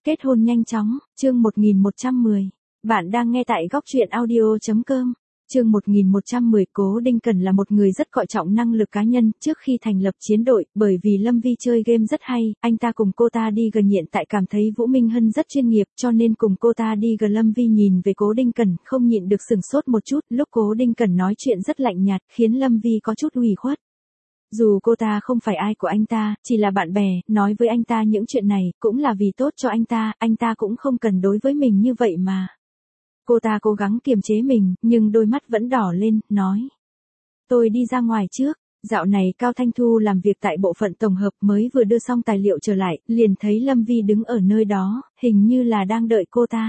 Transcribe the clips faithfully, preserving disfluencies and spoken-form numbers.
Kết hôn nhanh chóng, chương một nghìn một trăm mười. Bạn đang nghe tại góc truyện audio chấm com. Chương một nghìn một trăm mười, Cố Đinh Cẩn là một người rất coi trọng năng lực cá nhân. Trước khi thành lập chiến đội, bởi vì Lâm Vi chơi game rất hay, anh ta cùng cô ta đi gần hiện tại cảm thấy Vũ Minh Hân rất chuyên nghiệp, cho nên cùng cô ta đi gần. Lâm Vi nhìn về Cố Đinh Cẩn, không nhịn được sửng sốt một chút. Lúc Cố Đinh Cẩn nói chuyện rất lạnh nhạt, khiến Lâm Vi có chút ủy khuất. Dù cô ta không phải ai của anh ta, chỉ là bạn bè, nói với anh ta những chuyện này, cũng là vì tốt cho anh ta, anh ta cũng không cần đối với mình như vậy mà. Cô ta cố gắng kiềm chế mình, nhưng đôi mắt vẫn đỏ lên, nói. Tôi đi ra ngoài trước. Dạo này Cao Thanh Thu làm việc tại bộ phận tổng hợp, mới vừa đưa xong tài liệu trở lại, liền thấy Lâm Vi đứng ở nơi đó, hình như là đang đợi cô ta.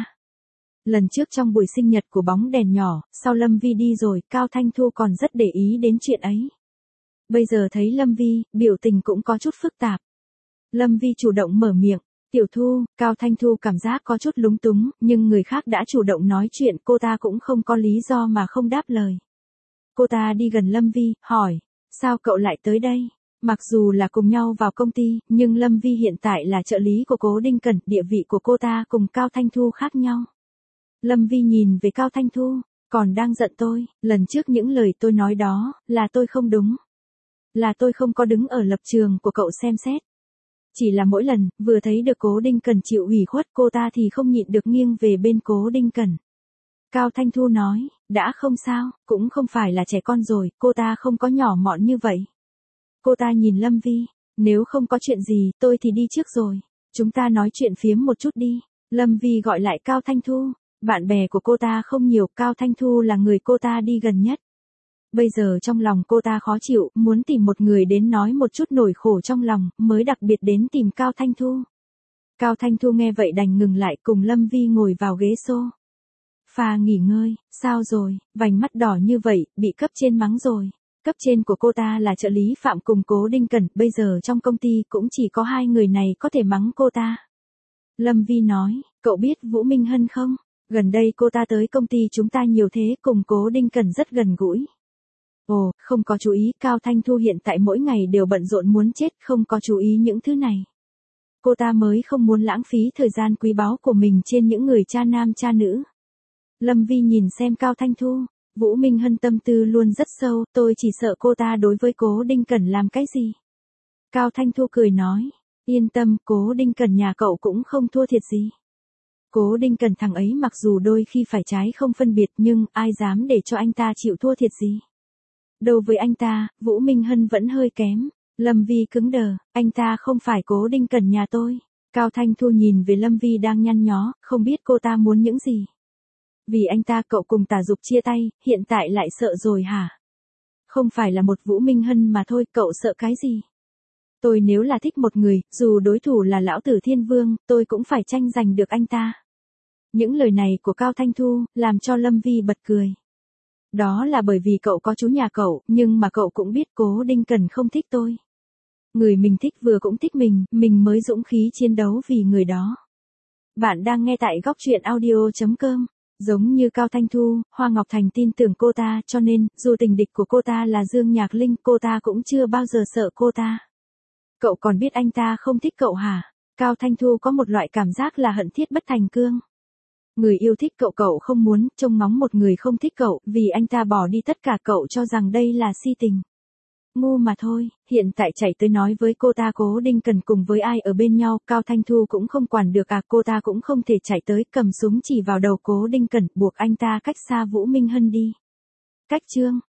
Lần trước trong buổi sinh nhật của bóng đèn nhỏ, sau Lâm Vi đi rồi, Cao Thanh Thu còn rất để ý đến chuyện ấy. Bây giờ thấy Lâm Vi, biểu tình cũng có chút phức tạp. Lâm Vi chủ động mở miệng. Tiểu Thu, Cao Thanh Thu cảm giác có chút lúng túng, nhưng người khác đã chủ động nói chuyện, cô ta cũng không có lý do mà không đáp lời. Cô ta đi gần Lâm Vi, hỏi, sao cậu lại tới đây? Mặc dù là cùng nhau vào công ty, nhưng Lâm Vi hiện tại là trợ lý của Cố Đinh Cẩn, địa vị của cô ta cùng Cao Thanh Thu khác nhau. Lâm Vi nhìn về Cao Thanh Thu, còn đang giận tôi, lần trước những lời tôi nói đó, là tôi không đúng. Là tôi không có đứng ở lập trường của cậu xem xét. Chỉ là mỗi lần, vừa thấy được Cố Đinh Cẩn chịu ủy khuất, cô ta thì không nhịn được nghiêng về bên Cố Đinh Cẩn. Cao Thanh Thu nói, đã không sao, cũng không phải là trẻ con rồi, cô ta không có nhỏ mọn như vậy. Cô ta nhìn Lâm Vi, nếu không có chuyện gì, tôi thì đi trước rồi. Chúng ta nói chuyện phiếm một chút đi. Lâm Vi gọi lại Cao Thanh Thu, bạn bè của cô ta không nhiều, Cao Thanh Thu là người cô ta đi gần nhất. Bây giờ trong lòng cô ta khó chịu, muốn tìm một người đến nói một chút nỗi khổ trong lòng, mới đặc biệt đến tìm Cao Thanh Thu. Cao Thanh Thu nghe vậy đành ngừng lại, cùng Lâm Vi ngồi vào ghế xô phà nghỉ ngơi. Sao rồi, vành mắt đỏ như vậy, bị cấp trên mắng rồi. Cấp trên của cô ta là trợ lý Phạm cùng Cố Đinh Cẩn, bây giờ trong công ty cũng chỉ có hai người này có thể mắng cô ta. Lâm Vi nói, cậu biết Vũ Minh Hân không? Gần đây cô ta tới công ty chúng ta nhiều thế, cùng Cố Đinh Cẩn rất gần gũi. Ồ, không có chú ý, Cao Thanh Thu hiện tại mỗi ngày đều bận rộn muốn chết, không có chú ý những thứ này. Cô ta mới không muốn lãng phí thời gian quý báu của mình trên những người cha nam cha nữ. Lâm Vi nhìn xem Cao Thanh Thu, Vũ Minh Hân tâm tư luôn rất sâu, tôi chỉ sợ cô ta đối với Cố Đinh Cẩn làm cái gì. Cao Thanh Thu cười nói, yên tâm, Cố Đinh Cẩn nhà cậu cũng không thua thiệt gì. Cố Đinh Cẩn thằng ấy mặc dù đôi khi phải trái không phân biệt, nhưng ai dám để cho anh ta chịu thua thiệt gì. Đâu với anh ta, Vũ Minh Hân vẫn hơi kém. Lâm Vi cứng đờ, anh ta không phải Cố Đinh Cẩn nhà tôi. Cao Thanh Thu nhìn về Lâm Vi đang nhăn nhó, không biết cô ta muốn những gì. Vì anh ta cậu cùng Tả Dục chia tay, hiện tại lại sợ rồi hả? Không phải là một Vũ Minh Hân mà thôi, cậu sợ cái gì? Tôi nếu là thích một người, dù đối thủ là Lão Tử Thiên Vương, tôi cũng phải tranh giành được anh ta. Những lời này của Cao Thanh Thu, làm cho Lâm Vi bật cười. Đó là bởi vì cậu có chú nhà cậu, nhưng mà cậu cũng biết Cố Đinh Cẩn không thích tôi. Người mình thích vừa cũng thích mình, mình mới dũng khí chiến đấu vì người đó. Bạn đang nghe tại góc truyện audio chấm com. Giống như Cao Thanh Thu, Hoa Ngọc Thành tin tưởng cô ta, cho nên, dù tình địch của cô ta là Dương Nhạc Linh, cô ta cũng chưa bao giờ sợ cô ta. Cậu còn biết anh ta không thích cậu hả? Cao Thanh Thu có một loại cảm giác là hận thiết bất thành cương. Người yêu thích cậu cậu không muốn, trông ngóng một người không thích cậu, vì anh ta bỏ đi tất cả, cậu cho rằng đây là si tình. Ngu mà thôi, hiện tại chạy tới nói với cô ta Cố Đinh Cẩn cùng với ai ở bên nhau, Cao Thanh Thu cũng không quản được à, cô ta cũng không thể chạy tới cầm súng chỉ vào đầu Cố Đinh Cẩn, buộc anh ta cách xa Vũ Minh Hân đi. Cách chương,